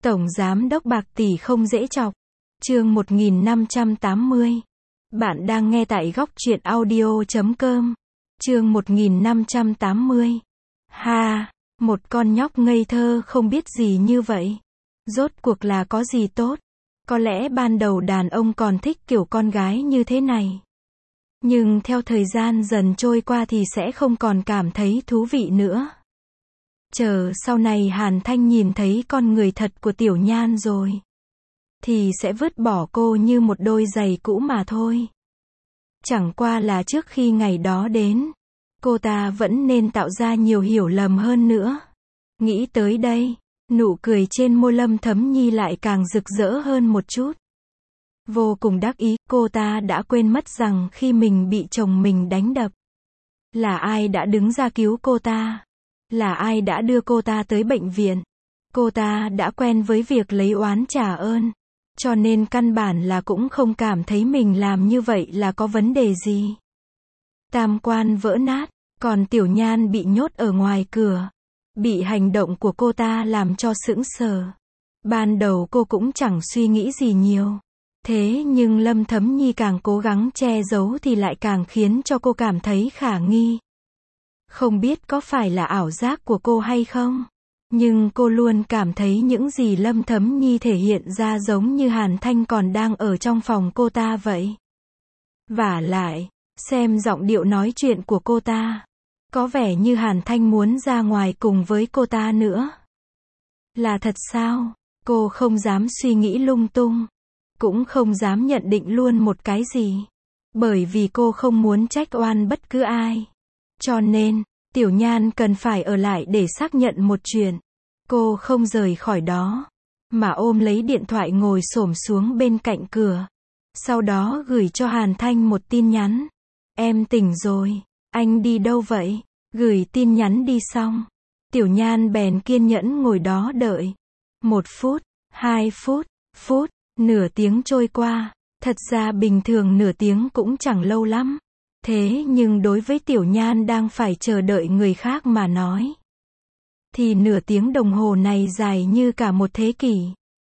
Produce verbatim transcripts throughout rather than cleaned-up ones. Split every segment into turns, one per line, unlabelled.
Tổng giám đốc bạc tỷ không dễ chọc. Chương một nghìn năm trăm tám mươi. Bạn đang nghe tại góc truyện audio chấm com. Chương một nghìn năm trăm tám mươi. Ha, một con nhóc ngây thơ không biết gì như vậy. Rốt cuộc là có gì tốt? Có lẽ ban đầu đàn ông còn thích kiểu con gái như thế này. Nhưng theo thời gian dần trôi qua thì sẽ không còn cảm thấy thú vị nữa. Chờ sau này Hàn Thanh nhìn thấy con người thật của Tiểu Nhan rồi, thì sẽ vứt bỏ cô như một đôi giày cũ mà thôi. Chẳng qua là trước khi ngày đó đến, cô ta vẫn nên tạo ra nhiều hiểu lầm hơn nữa. Nghĩ tới đây, nụ cười trên môi Lâm Thấm Nhi lại càng rực rỡ hơn một chút. Vô cùng đắc ý, cô ta đã quên mất rằng khi mình bị chồng mình đánh đập, là ai đã đứng ra cứu cô ta, là ai đã đưa cô ta tới bệnh viện. Cô ta đã quen với việc lấy oán trả ơn, cho nên căn bản là cũng không cảm thấy mình làm như vậy là có vấn đề gì. Tam quan vỡ nát, còn Tiểu Nhan bị nhốt ở ngoài cửa, bị hành động của cô ta làm cho sững sờ. Ban đầu cô cũng chẳng suy nghĩ gì nhiều, thế nhưng Lâm Thấm Nhi càng cố gắng che giấu thì lại càng khiến cho cô cảm thấy khả nghi. Không biết có phải là ảo giác của cô hay không, nhưng cô luôn cảm thấy những gì Lâm Thấm Nhi thể hiện ra giống như Hàn Thanh còn đang ở trong phòng cô ta vậy. Vả lại, xem giọng điệu nói chuyện của cô ta, có vẻ như Hàn Thanh muốn ra ngoài cùng với cô ta nữa. Là thật sao? Cô không dám suy nghĩ lung tung, cũng không dám nhận định luôn một cái gì, bởi vì cô không muốn trách oan bất cứ ai. Cho nên, Tiểu Nhan cần phải ở lại để xác nhận một chuyện. Cô không rời khỏi đó, mà ôm lấy điện thoại ngồi xổm xuống bên cạnh cửa. Sau đó gửi cho Hàn Thanh một tin nhắn. Em tỉnh rồi, anh đi đâu vậy? Gửi tin nhắn đi xong, Tiểu Nhan bèn kiên nhẫn ngồi đó đợi. Một phút, hai phút, phút, nửa tiếng trôi qua. Thật ra bình thường nửa tiếng cũng chẳng lâu lắm. Thế nhưng đối với Tiểu Nhan đang phải chờ đợi người khác mà nói, thì nửa tiếng đồng hồ này dài như cả một thế kỷ.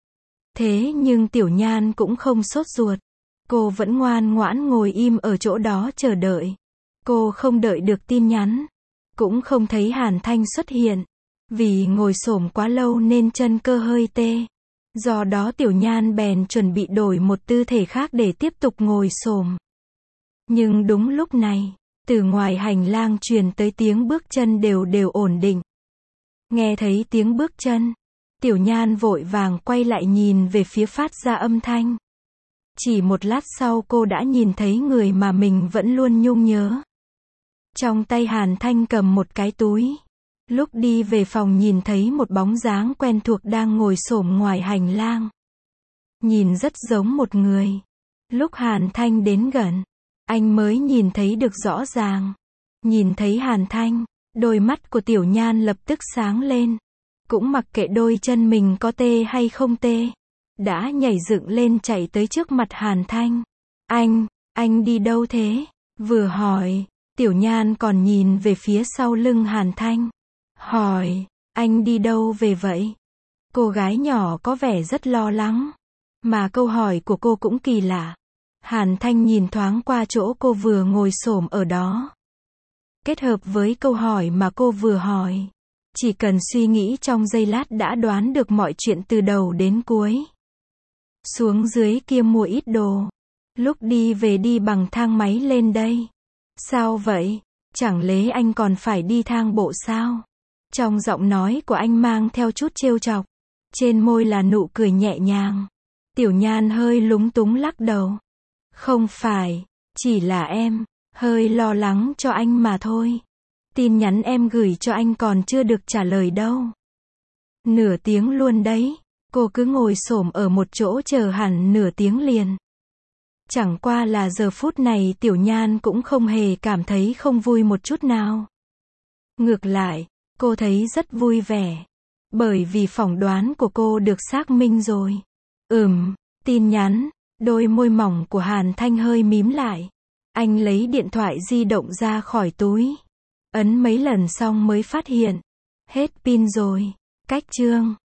Thế nhưng Tiểu Nhan cũng không sốt ruột. Cô vẫn ngoan ngoãn ngồi im ở chỗ đó chờ đợi. Cô không đợi được tin nhắn, cũng không thấy Hàn Thanh xuất hiện. Vì ngồi xổm quá lâu nên chân cơ hơi tê. Do đó Tiểu Nhan bèn chuẩn bị đổi một tư thể khác để tiếp tục ngồi xổm. Nhưng đúng lúc này, từ ngoài hành lang truyền tới tiếng bước chân đều đều ổn định. Nghe thấy tiếng bước chân, Tiểu Nhan vội vàng quay lại nhìn về phía phát ra âm thanh. Chỉ một lát sau cô đã nhìn thấy người mà mình vẫn luôn nhung nhớ. Trong tay Hàn Thanh cầm một cái túi. Lúc đi về phòng nhìn thấy một bóng dáng quen thuộc đang ngồi xổm ngoài hành lang. Nhìn rất giống một người. Lúc Hàn Thanh đến gần, anh mới nhìn thấy được rõ ràng. Nhìn thấy Hàn Thanh, đôi mắt của Tiểu Nhan lập tức sáng lên. Cũng mặc kệ đôi chân mình có tê hay không tê, đã nhảy dựng lên chạy tới trước mặt Hàn Thanh. Anh, anh đi đâu thế? Vừa hỏi, Tiểu Nhan còn nhìn về phía sau lưng Hàn Thanh. Hỏi, anh đi đâu về vậy? Cô gái nhỏ có vẻ rất lo lắng. Mà câu hỏi của cô cũng kỳ lạ. Hàn Thanh nhìn thoáng qua chỗ cô vừa ngồi xổm ở đó. Kết hợp với câu hỏi mà cô vừa hỏi, chỉ cần suy nghĩ trong giây lát đã đoán được mọi chuyện từ đầu đến cuối. Xuống dưới kia mua ít đồ. Lúc đi về đi bằng thang máy lên đây. Sao vậy? Chẳng lẽ anh còn phải đi thang bộ sao? Trong giọng nói của anh mang theo chút trêu chọc. Trên môi là nụ cười nhẹ nhàng. Tiểu Nhan hơi lúng túng lắc đầu. Không phải, chỉ là em hơi lo lắng cho anh mà thôi. Tin nhắn em gửi cho anh còn chưa được trả lời đâu. Nửa tiếng luôn đấy. Cô cứ ngồi xổm ở một chỗ chờ hẳn nửa tiếng liền. Chẳng qua là giờ phút này Tiểu Nhan cũng không hề cảm thấy không vui một chút nào. Ngược lại, cô thấy rất vui vẻ. Bởi vì phỏng đoán của cô được xác minh rồi. Ừm, tin nhắn. Đôi môi mỏng của Hàn Thanh hơi mím lại. Anh lấy điện thoại di động ra khỏi túi. Ấn mấy lần xong mới phát hiện. Hết pin rồi. Cách chương.